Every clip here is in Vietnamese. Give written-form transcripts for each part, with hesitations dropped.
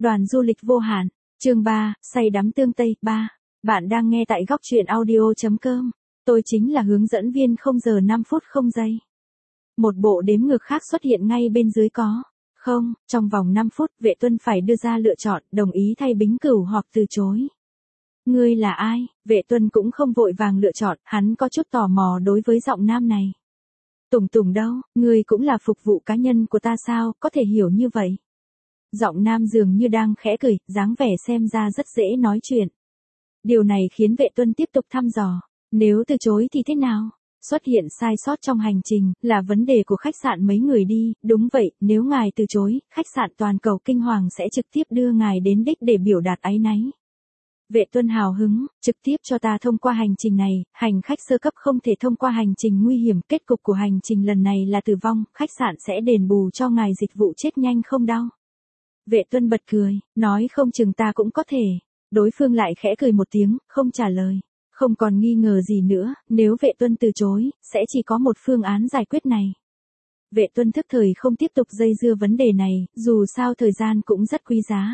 Đoàn du lịch vô hạn, chương 3, say đắm tương Tây, 3. Bạn đang nghe tại góc truyện audio.com. Tôi chính là hướng dẫn viên 0 giờ 5 phút 0 giây. Một bộ đếm ngược khác xuất hiện ngay bên dưới có. Không, trong vòng 5 phút, Vệ Tuân phải đưa ra lựa chọn, đồng ý thay Bính Cửu hoặc từ chối. Ngươi là ai? Vệ Tuân cũng không vội vàng lựa chọn, hắn có chút tò mò đối với giọng nam này. Tùng Tùng đâu, ngươi cũng là phục vụ cá nhân của ta sao, có thể hiểu như vậy. Giọng nam dường như đang khẽ cười, dáng vẻ xem ra rất dễ nói chuyện. Điều này khiến Vệ Tuân tiếp tục thăm dò. Nếu từ chối thì thế nào? Xuất hiện sai sót trong hành trình, là vấn đề của khách sạn mấy người đi, đúng vậy, nếu ngài từ chối, khách sạn toàn cầu Kinh Hoàng sẽ trực tiếp đưa ngài đến đích để biểu đạt áy náy. Vệ Tuân hào hứng, trực tiếp cho ta thông qua hành trình này, hành khách sơ cấp không thể thông qua hành trình nguy hiểm, kết cục của hành trình lần này là tử vong, khách sạn sẽ đền bù cho ngài dịch vụ chết nhanh không đau. Vệ Tuân bật cười, nói không chừng ta cũng có thể. Đối phương lại khẽ cười một tiếng, không trả lời. Không còn nghi ngờ gì nữa, nếu Vệ Tuân từ chối, sẽ chỉ có một phương án giải quyết này. Vệ Tuân thức thời không tiếp tục dây dưa vấn đề này, dù sao thời gian cũng rất quý giá.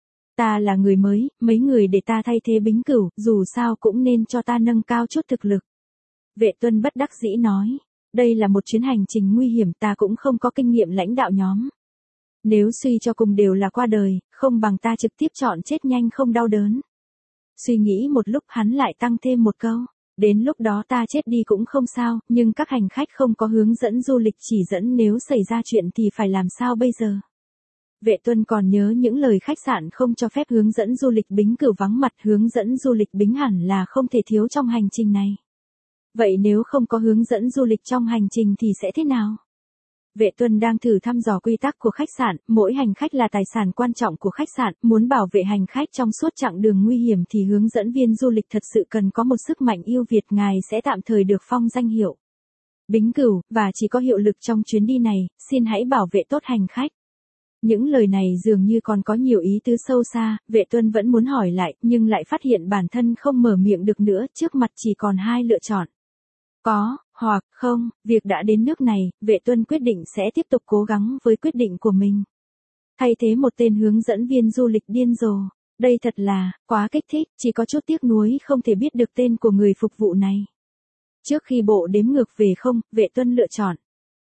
Ta là người mới, mấy người để ta thay thế Bính Cửu, dù sao cũng nên cho ta nâng cao chút thực lực. Vệ Tuân bất đắc dĩ nói, đây là một chuyến hành trình nguy hiểm, ta cũng không có kinh nghiệm lãnh đạo nhóm. Nếu suy cho cùng đều là qua đời, không bằng ta trực tiếp chọn chết nhanh không đau đớn. Suy nghĩ một lúc hắn lại tăng thêm một câu, đến lúc đó ta chết đi cũng không sao, nhưng các hành khách không có hướng dẫn du lịch chỉ dẫn, nếu xảy ra chuyện thì phải làm sao bây giờ? Vệ Tuân còn nhớ những lời khách sạn không cho phép hướng dẫn du lịch Bính Cửu vắng mặt, hướng dẫn du lịch Bính hẳn là không thể thiếu trong hành trình này. Vậy nếu không có hướng dẫn du lịch trong hành trình thì sẽ thế nào? Vệ Tuân đang thử thăm dò quy tắc của khách sạn, mỗi hành khách là tài sản quan trọng của khách sạn, muốn bảo vệ hành khách trong suốt chặng đường nguy hiểm thì hướng dẫn viên du lịch thật sự cần có một sức mạnh yêu Việt, ngài sẽ tạm thời được phong danh hiệu Bính Cửu, và chỉ có hiệu lực trong chuyến đi này, xin hãy bảo vệ tốt hành khách. Những lời này dường như còn có nhiều ý tứ sâu xa, Vệ Tuân vẫn muốn hỏi lại, nhưng lại phát hiện bản thân không mở miệng được nữa, trước mặt chỉ còn hai lựa chọn. Có, hoặc không, việc đã đến nước này, Vệ Tuân quyết định sẽ tiếp tục cố gắng với quyết định của mình. Thay thế một tên hướng dẫn viên du lịch điên rồ, đây thật là, quá kích thích, chỉ có chút tiếc nuối không thể biết được tên của người phục vụ này. Trước khi bộ đếm ngược về không, Vệ Tuân lựa chọn.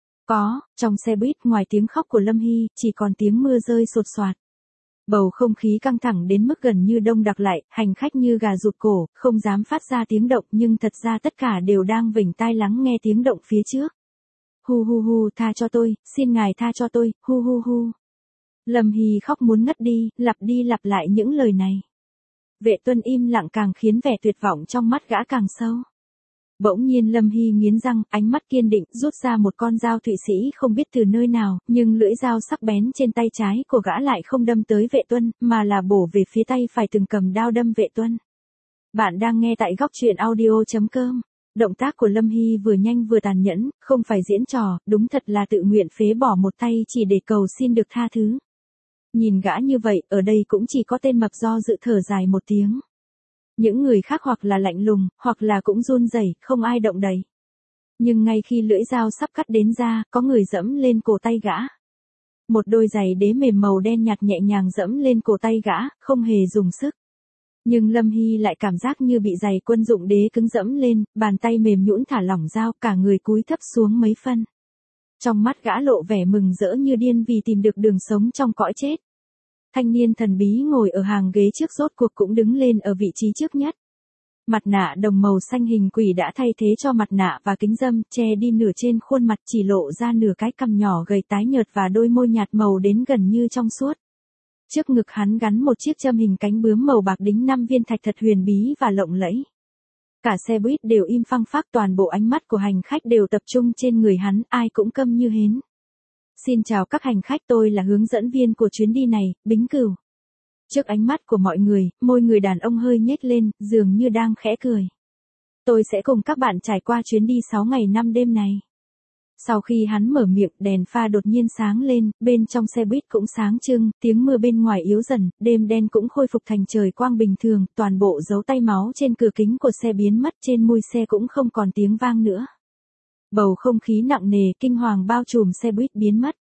Có, trong xe buýt ngoài tiếng khóc của Lâm Hy, chỉ còn tiếng mưa rơi sột soạt. Bầu không khí căng thẳng đến mức gần như đông đặc lại, hành khách như gà rụt cổ, không dám phát ra tiếng động nhưng thật ra tất cả đều đang vểnh tai lắng nghe tiếng động phía trước. Hu hu hu, tha cho tôi, xin ngài tha cho tôi, hu hu hu. Lâm Hy khóc muốn ngất đi lặp lại những lời này. Vệ Tuân im lặng càng khiến vẻ tuyệt vọng trong mắt gã càng sâu. Bỗng nhiên Lâm Hy nghiến răng, ánh mắt kiên định, rút ra một con dao Thụy Sĩ không biết từ nơi nào, nhưng lưỡi dao sắc bén trên tay trái của gã lại không đâm tới Vệ Tuân, mà là bổ về phía tay phải từng cầm đao đâm Vệ Tuân. Bạn đang nghe tại góc truyện audio.com. Động tác của Lâm Hy vừa nhanh vừa tàn nhẫn, không phải diễn trò, đúng thật là tự nguyện phế bỏ một tay chỉ để cầu xin được tha thứ. Nhìn gã như vậy, ở đây cũng chỉ có tên mập do dự thở dài một tiếng. Những người khác hoặc là lạnh lùng, hoặc là cũng run rẩy, không ai động đậy. Nhưng ngay khi lưỡi dao sắp cắt đến da, có người giẫm lên cổ tay gã. Một đôi giày đế mềm màu đen nhạt nhẹ nhàng giẫm lên cổ tay gã, không hề dùng sức. Nhưng Lâm Hy lại cảm giác như bị giày quân dụng đế cứng giẫm lên, bàn tay mềm nhũn thả lỏng dao, cả người cúi thấp xuống mấy phân. Trong mắt gã lộ vẻ mừng rỡ như điên vì tìm được đường sống trong cõi chết. Thanh niên thần bí ngồi ở hàng ghế trước rốt cuộc cũng đứng lên ở vị trí trước nhất. Mặt nạ đồng màu xanh hình quỷ đã thay thế cho mặt nạ và kính râm, che đi nửa trên khuôn mặt, chỉ lộ ra nửa cái cằm nhỏ gầy tái nhợt và đôi môi nhạt màu đến gần như trong suốt. Trước ngực hắn gắn một chiếc châm hình cánh bướm màu bạc đính 5 viên thạch thật huyền bí và lộng lẫy. Cả xe buýt đều im phăng phắc, toàn bộ ánh mắt của hành khách đều tập trung trên người hắn, ai cũng câm như hến. Xin chào các hành khách, tôi là hướng dẫn viên của chuyến đi này, Bính Cửu. Trước ánh mắt của mọi người, môi người đàn ông hơi nhếch lên, dường như đang khẽ cười. Tôi sẽ cùng các bạn trải qua chuyến đi 6 ngày 5 đêm này. Sau khi hắn mở miệng, đèn pha đột nhiên sáng lên, bên trong xe buýt cũng sáng trưng, tiếng mưa bên ngoài yếu dần, đêm đen cũng khôi phục thành trời quang bình thường, toàn bộ dấu tay máu trên cửa kính của xe biến mất, trên mui xe cũng không còn tiếng vang nữa. Bầu không khí nặng nề, kinh hoàng bao trùm xe buýt biến mất.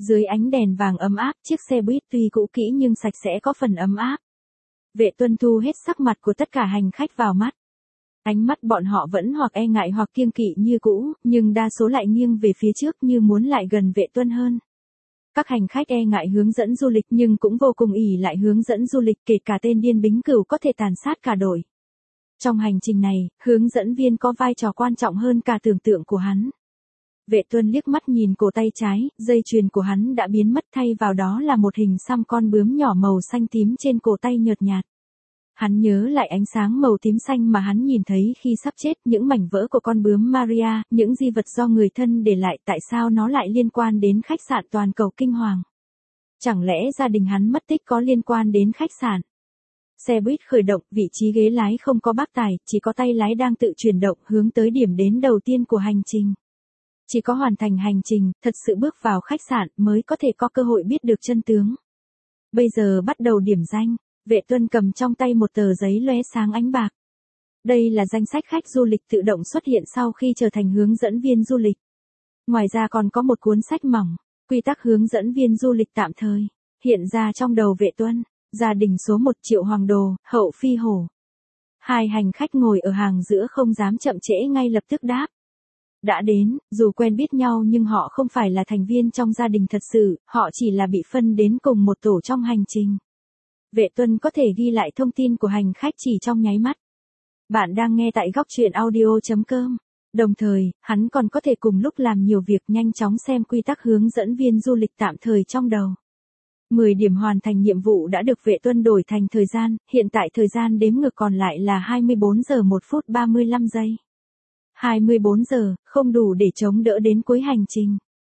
Dưới ánh đèn vàng ấm áp, chiếc xe buýt tuy cũ kỹ nhưng sạch sẽ có phần ấm áp. Vệ Tuân thu hết sắc mặt của tất cả hành khách vào mắt. Ánh mắt bọn họ vẫn hoặc e ngại hoặc kiêng kỵ như cũ, nhưng đa số lại nghiêng về phía trước như muốn lại gần Vệ Tuân hơn. Các hành khách e ngại hướng dẫn du lịch nhưng cũng vô cùng ỷ lại hướng dẫn du lịch, kể cả tên điên bính cửu có thể tàn sát cả đội. Trong hành trình này, hướng dẫn viên có vai trò quan trọng hơn cả tưởng tượng của hắn. Vệ Tuân liếc mắt nhìn cổ tay trái, dây chuyền của hắn đã biến mất, thay vào đó là một hình xăm con bướm nhỏ màu xanh tím trên cổ tay nhợt nhạt. Hắn nhớ lại ánh sáng màu tím xanh mà hắn nhìn thấy khi sắp chết, những mảnh vỡ của con bướm Maria, những di vật do người thân để lại, tại sao nó lại liên quan đến khách sạn toàn cầu kinh hoàng? Chẳng lẽ gia đình hắn mất tích có liên quan đến khách sạn? Xe buýt khởi động, vị trí ghế lái không có bác tài, chỉ có tay lái đang tự chuyển động hướng tới điểm đến đầu tiên của hành trình. Chỉ có hoàn thành hành trình, thật sự bước vào khách sạn mới có thể có cơ hội biết được chân tướng. Bây giờ bắt đầu điểm danh. Vệ Tuân cầm trong tay một tờ giấy lóe sáng ánh bạc. Đây là danh sách khách du lịch tự động xuất hiện sau khi trở thành hướng dẫn viên du lịch. Ngoài ra còn có một cuốn sách mỏng, quy tắc hướng dẫn viên du lịch tạm thời, hiện ra trong đầu Vệ Tuân. Gia đình số 1 Triệu Hoàng Đồ, Hậu Phi Hổ. Hai hành khách ngồi ở hàng giữa không dám chậm trễ, ngay lập tức đáp. Đã đến, dù quen biết nhau nhưng họ không phải là thành viên trong gia đình thật sự, họ chỉ là bị phân đến cùng một tổ trong hành trình. Vệ Tuân có thể ghi lại thông tin của hành khách chỉ trong nháy mắt. Bạn đang nghe tại góc truyện audio.com. Đồng thời, hắn còn có thể cùng lúc làm nhiều việc, nhanh chóng xem quy tắc hướng dẫn viên du lịch tạm thời trong đầu. 10 điểm hoàn thành nhiệm vụ đã được Vệ Tuân đổi thành thời gian, hiện tại thời gian đếm ngược còn lại là 24 giờ 1 phút 35 giây. 24 giờ, không đủ để chống đỡ đến cuối hành trình.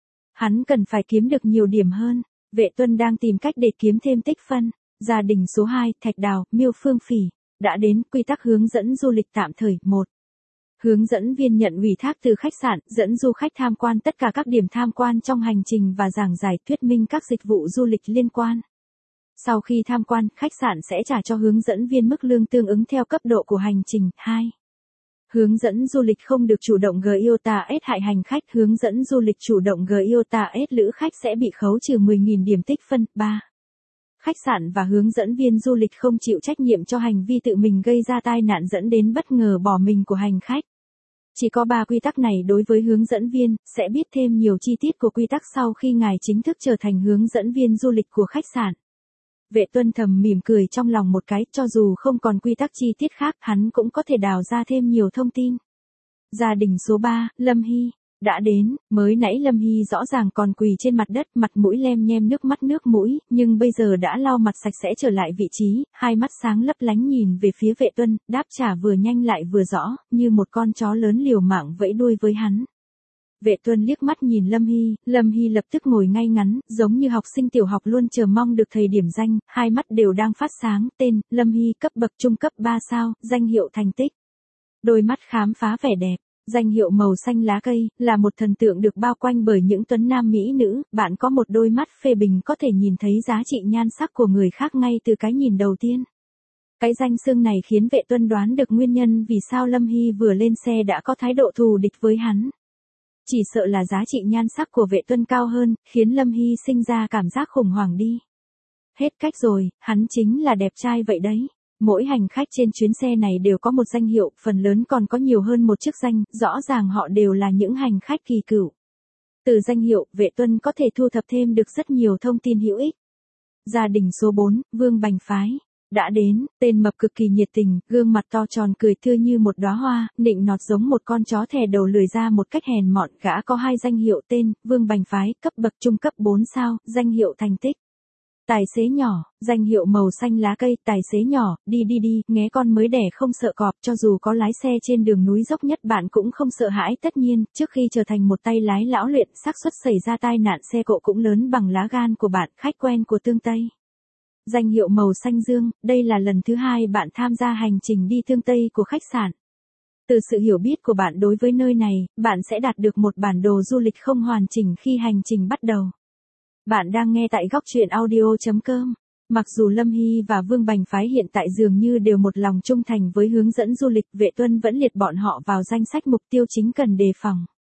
Hắn cần phải kiếm được nhiều điểm hơn. Vệ Tuân đang tìm cách để kiếm thêm tích phân. Gia đình số 2, Thạch Đào, Miêu Phương Phỉ, đã đến, quy tắc hướng dẫn du lịch tạm thời 1. Hướng dẫn viên nhận ủy thác từ khách sạn, dẫn du khách tham quan tất cả các điểm tham quan trong hành trình và giảng giải thuyết minh các dịch vụ du lịch liên quan. Sau khi tham quan, khách sạn sẽ trả cho hướng dẫn viên mức lương tương ứng theo cấp độ của hành trình. 2. Hướng dẫn du lịch không được chủ động gây iota S hại hành khách, hướng dẫn du lịch chủ động gây iota S lữ khách sẽ bị khấu trừ 10.000 điểm tích phân. 3. Khách sạn và hướng dẫn viên du lịch không chịu trách nhiệm cho hành vi tự mình gây ra tai nạn dẫn đến bất ngờ bỏ mình của hành khách. Chỉ có 3 quy tắc này đối với hướng dẫn viên, sẽ biết thêm nhiều chi tiết của quy tắc sau khi ngài chính thức trở thành hướng dẫn viên du lịch của khách sạn. Vệ Tuân thầm mỉm cười trong lòng một cái, cho dù không còn quy tắc chi tiết khác, hắn cũng có thể đào ra thêm nhiều thông tin. Gia đình số 3, Lâm Hy, đã đến, mới nãy Lâm Hy rõ ràng còn quỳ trên mặt đất, mặt mũi lem nhem nước mũi, nhưng bây giờ đã lau mặt sạch sẽ trở lại vị trí, hai mắt sáng lấp lánh nhìn về phía Vệ Tuân, đáp trả vừa nhanh lại vừa rõ, như một con chó lớn liều mạng vẫy đuôi với hắn. Vệ Tuân liếc mắt nhìn Lâm Hy lập tức ngồi ngay ngắn, giống như học sinh tiểu học luôn chờ mong được thầy điểm danh, hai mắt đều đang phát sáng, tên, Lâm Hy, cấp bậc trung cấp 3 sao, danh hiệu thành tích. Đôi mắt khám phá vẻ đẹp. Danh hiệu màu xanh lá cây, là một thần tượng được bao quanh bởi những tuấn nam mỹ nữ, bạn có một đôi mắt phê bình có thể nhìn thấy giá trị nhan sắc của người khác ngay từ cái nhìn đầu tiên. Cái danh xưng này khiến Vệ Tuân đoán được nguyên nhân vì sao Lâm Hy vừa lên xe đã có thái độ thù địch với hắn. Chỉ sợ là giá trị nhan sắc của Vệ Tuân cao hơn, khiến Lâm Hy sinh ra cảm giác khủng hoảng đi. Hết cách rồi, hắn chính là đẹp trai vậy đấy. Mỗi hành khách trên chuyến xe này đều có một danh hiệu, phần lớn còn có nhiều hơn một chức danh, rõ ràng họ đều là những hành khách kỳ cựu. Từ danh hiệu, Vệ Tuân có thể thu thập thêm được rất nhiều thông tin hữu ích. Gia đình số 4, Vương Bành Phái, đã đến, tên mập cực kỳ nhiệt tình, gương mặt to tròn cười tươi như một đóa hoa, nịnh nọt giống một con chó thè đầu lười ra một cách hèn mọn. Gã có 2 danh hiệu, tên, Vương Bành Phái, cấp bậc trung cấp 4 sao, danh hiệu thành tích. Tài xế nhỏ, danh hiệu màu xanh lá cây, tài xế nhỏ, đi, nghé con mới đẻ không sợ cọp, cho dù có lái xe trên đường núi dốc nhất bạn cũng không sợ hãi. Tất nhiên, trước khi trở thành một tay lái lão luyện, xác suất xảy ra tai nạn xe cộ cũng lớn bằng lá gan của bạn, khách quen của Tương Tây. Danh hiệu màu xanh dương, đây là lần thứ 2 bạn tham gia hành trình đi Tương Tây của khách sạn. Từ sự hiểu biết của bạn đối với nơi này, bạn sẽ đạt được một bản đồ du lịch không hoàn chỉnh khi hành trình bắt đầu. Bạn đang nghe tại góc truyện audio.com. Mặc dù Lâm Hy và Vương Bành Phái hiện tại dường như đều một lòng trung thành với hướng dẫn du lịch, Vệ Tuân vẫn liệt bọn họ vào danh sách mục tiêu chính cần đề phòng.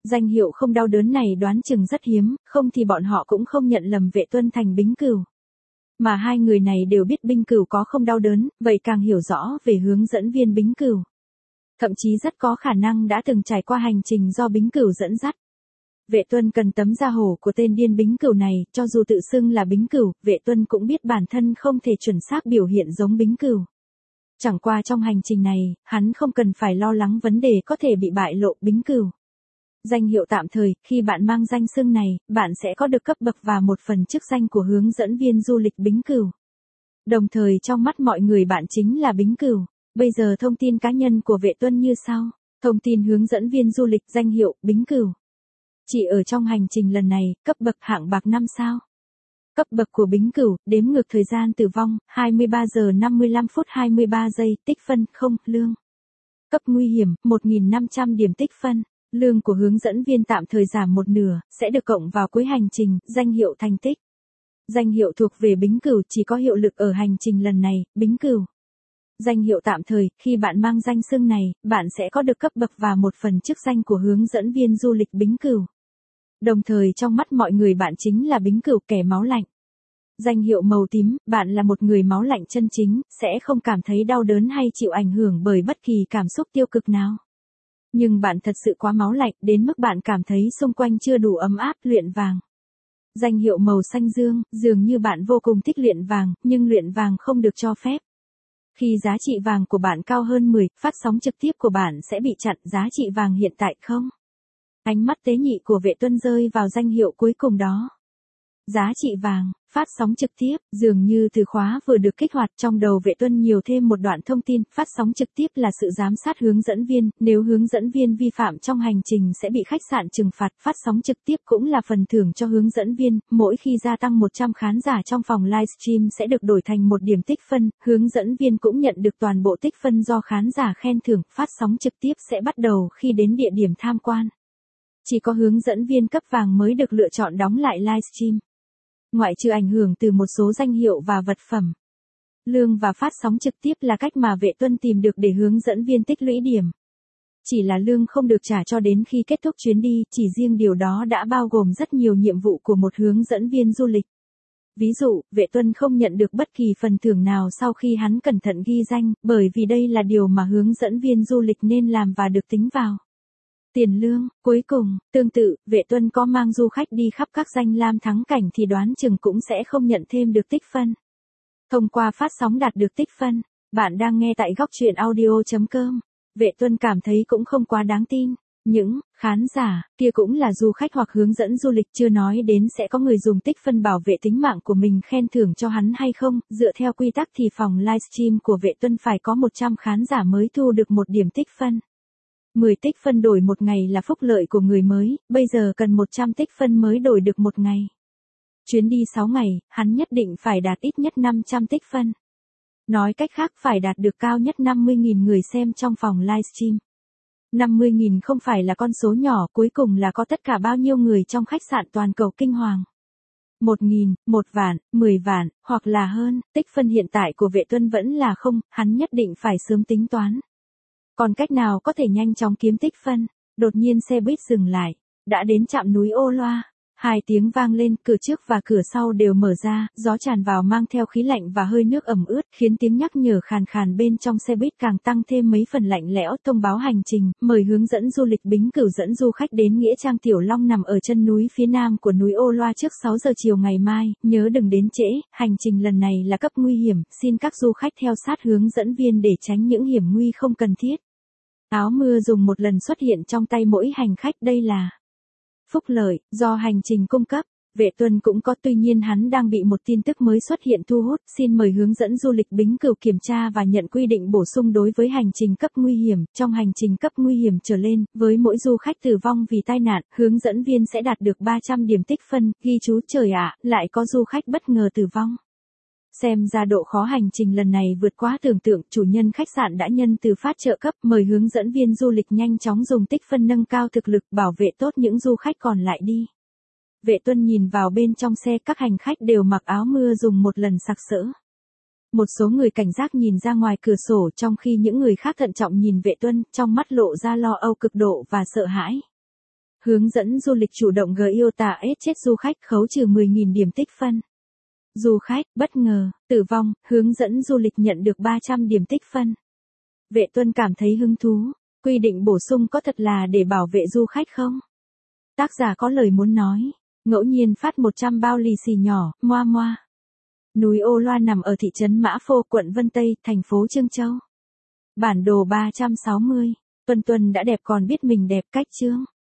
Danh hiệu không đau đớn này đoán chừng rất hiếm, không thì bọn họ cũng không nhận lầm Vệ Tuân thành Bính Cửu. Mà hai người này đều biết Bính Cửu có không đau đớn, vậy càng hiểu rõ về hướng dẫn viên Bính Cửu. Thậm chí rất có khả năng đã từng trải qua hành trình do Bính Cửu dẫn dắt. Vệ Tuân cần tấm da hổ của tên điên Bính Cửu này, cho dù tự xưng là Bính Cửu, Vệ Tuân cũng biết bản thân không thể chuẩn xác biểu hiện giống Bính Cửu. Chẳng qua trong hành trình này, hắn không cần phải lo lắng vấn đề có thể bị bại lộ Bính Cửu. Danh hiệu tạm thời, khi bạn mang danh xưng này, bạn sẽ có được cấp bậc và một phần chức danh của hướng dẫn viên du lịch Bính Cửu. Đồng thời trong mắt mọi người bạn chính là Bính Cửu. Bây giờ thông tin cá nhân của Vệ Tuân như sau. Thông tin hướng dẫn viên du lịch, danh hiệu Bính Cửu. Chỉ ở trong hành trình lần này, cấp bậc hạng bạc 5 sao. Cấp bậc của Bính Cửu, đếm ngược thời gian tử vong, 23 giờ 55 phút 23 giây, tích phân, 0, lương. Cấp nguy hiểm, 1.500 điểm tích phân. Lương của hướng dẫn viên tạm thời giảm một nửa, sẽ được cộng vào cuối hành trình, danh hiệu thành tích. Danh hiệu thuộc về Bính Cửu chỉ có hiệu lực ở hành trình lần này, Bính Cửu. Danh hiệu tạm thời, khi bạn mang danh xưng này, bạn sẽ có được cấp bậc và một phần chức danh của hướng dẫn viên du lịch Bính Cửu. Đồng thời trong mắt mọi người bạn chính là Bính Cửu, kẻ máu lạnh. Danh hiệu màu tím, bạn là một người máu lạnh chân chính, sẽ không cảm thấy đau đớn hay chịu ảnh hưởng bởi bất kỳ cảm xúc tiêu cực nào. Nhưng bạn thật sự quá máu lạnh, đến mức bạn cảm thấy xung quanh chưa đủ ấm áp, luyện vàng. Danh hiệu màu xanh dương, dường như bạn vô cùng thích luyện vàng, nhưng luyện vàng không được cho phép. Khi giá trị vàng của bạn cao hơn 10, phát sóng trực tiếp của bạn sẽ bị chặn, giá trị vàng hiện tại không. Ánh mắt tế nhị của Vệ Tuân rơi vào danh hiệu cuối cùng đó. Giá trị vàng, phát sóng trực tiếp, dường như từ khóa vừa được kích hoạt, trong đầu Vệ Tuân nhiều thêm một đoạn thông tin, phát sóng trực tiếp là sự giám sát hướng dẫn viên, nếu hướng dẫn viên vi phạm trong hành trình sẽ bị khách sạn trừng phạt, phát sóng trực tiếp cũng là phần thưởng cho hướng dẫn viên, mỗi khi gia tăng 100 khán giả trong phòng livestream sẽ được đổi thành một điểm tích phân, hướng dẫn viên cũng nhận được toàn bộ tích phân do khán giả khen thưởng, phát sóng trực tiếp sẽ bắt đầu khi đến địa điểm tham quan. Chỉ có hướng dẫn viên cấp vàng mới được lựa chọn đóng lại livestream. Ngoại trừ ảnh hưởng từ một số danh hiệu và vật phẩm. Lương và phát sóng trực tiếp là cách mà Vệ Tuân tìm được để hướng dẫn viên tích lũy điểm. Chỉ là lương không được trả cho đến khi kết thúc chuyến đi, chỉ riêng điều đó đã bao gồm rất nhiều nhiệm vụ của một hướng dẫn viên du lịch. Ví dụ, Vệ Tuân không nhận được bất kỳ phần thưởng nào sau khi hắn cẩn thận ghi danh, bởi vì đây là điều mà hướng dẫn viên du lịch nên làm và được tính vào tiền lương. Cuối cùng, tương tự, Vệ Tuân có mang du khách đi khắp các danh lam thắng cảnh thì đoán chừng cũng sẽ không nhận thêm được tích phân. Thông qua phát sóng đạt được tích phân, bạn đang nghe tại góc truyện audio.com. Vệ Tuân cảm thấy cũng không quá đáng tin. Những khán giả kia cũng là du khách hoặc hướng dẫn du lịch, chưa nói đến sẽ có người dùng tích phân bảo vệ tính mạng của mình khen thưởng cho hắn hay không. Dựa theo quy tắc thì phòng livestream của Vệ Tuân phải có 100 khán giả mới thu được một điểm tích phân. 10 tích phân đổi một ngày là phúc lợi của người mới, bây giờ cần 100 tích phân mới đổi được một ngày. Chuyến đi 6 ngày, hắn nhất định phải đạt ít nhất 500 tích phân. Nói cách khác phải đạt được cao nhất 50.000 người xem trong phòng livestream. 50.000 không phải là con số nhỏ, cuối cùng là có tất cả bao nhiêu người trong khách sạn toàn cầu kinh hoàng. 1.000, 1 vạn, 10 vạn, hoặc là hơn, tích phân hiện tại của Vệ Tuân vẫn là không, hắn nhất định phải sớm tính toán. Còn cách nào có thể nhanh chóng kiếm tích phân? Đột nhiên xe buýt dừng lại, đã đến trạm núi Ô Loa. 2 tiếng vang lên, cửa trước và cửa sau đều mở ra, gió tràn vào mang theo khí lạnh và hơi nước ẩm ướt, khiến tiếng nhắc nhở khàn khàn bên trong xe buýt càng tăng thêm mấy phần lạnh lẽo. Thông báo hành trình, mời hướng dẫn du lịch Bính Cửu dẫn du khách đến nghĩa trang Tiểu Long nằm ở chân núi phía nam của núi Ô Loa trước 6 giờ chiều ngày mai, nhớ đừng đến trễ, hành trình lần này là cấp nguy hiểm, xin các du khách theo sát hướng dẫn viên để tránh những hiểm nguy không cần thiết. Áo mưa dùng một lần xuất hiện trong tay mỗi hành khách, đây là phúc lợi do hành trình cung cấp. Vệ Tuân cũng có, tuy nhiên hắn đang bị một tin tức mới xuất hiện thu hút, xin mời hướng dẫn du lịch Bính Cửu kiểm tra và nhận quy định bổ sung đối với hành trình cấp nguy hiểm. Trong hành trình cấp nguy hiểm trở lên, với mỗi du khách tử vong vì tai nạn, hướng dẫn viên sẽ đạt được 300 điểm tích phân, ghi chú trời ạ, lại có du khách bất ngờ tử vong. Xem ra độ khó hành trình lần này vượt quá tưởng tượng, chủ nhân khách sạn đã nhân từ phát trợ cấp, mời hướng dẫn viên du lịch nhanh chóng dùng tích phân nâng cao thực lực, bảo vệ tốt những du khách còn lại đi. Vệ Tuân nhìn vào bên trong xe, các hành khách đều mặc áo mưa dùng một lần sặc sỡ. Một số người cảnh giác nhìn ra ngoài cửa sổ, trong khi những người khác thận trọng nhìn Vệ Tuân, trong mắt lộ ra lo âu cực độ và sợ hãi. Hướng dẫn du lịch chủ động yêu tà ết chết du khách khấu trừ 10.000 điểm tích phân. Du khách, bất ngờ, tử vong, hướng dẫn du lịch nhận được 300 điểm tích phân. Vệ Tuân cảm thấy hứng thú, quy định bổ sung có thật là để bảo vệ du khách không? Tác giả có lời muốn nói, ngẫu nhiên phát 100 bao lì xì nhỏ, moa moa. Núi Ô Loan nằm ở thị trấn Mã Phô, quận Vân Tây, thành phố Chương Châu. Bản đồ 360, Tuân Tuân đã đẹp còn biết mình đẹp cách chương.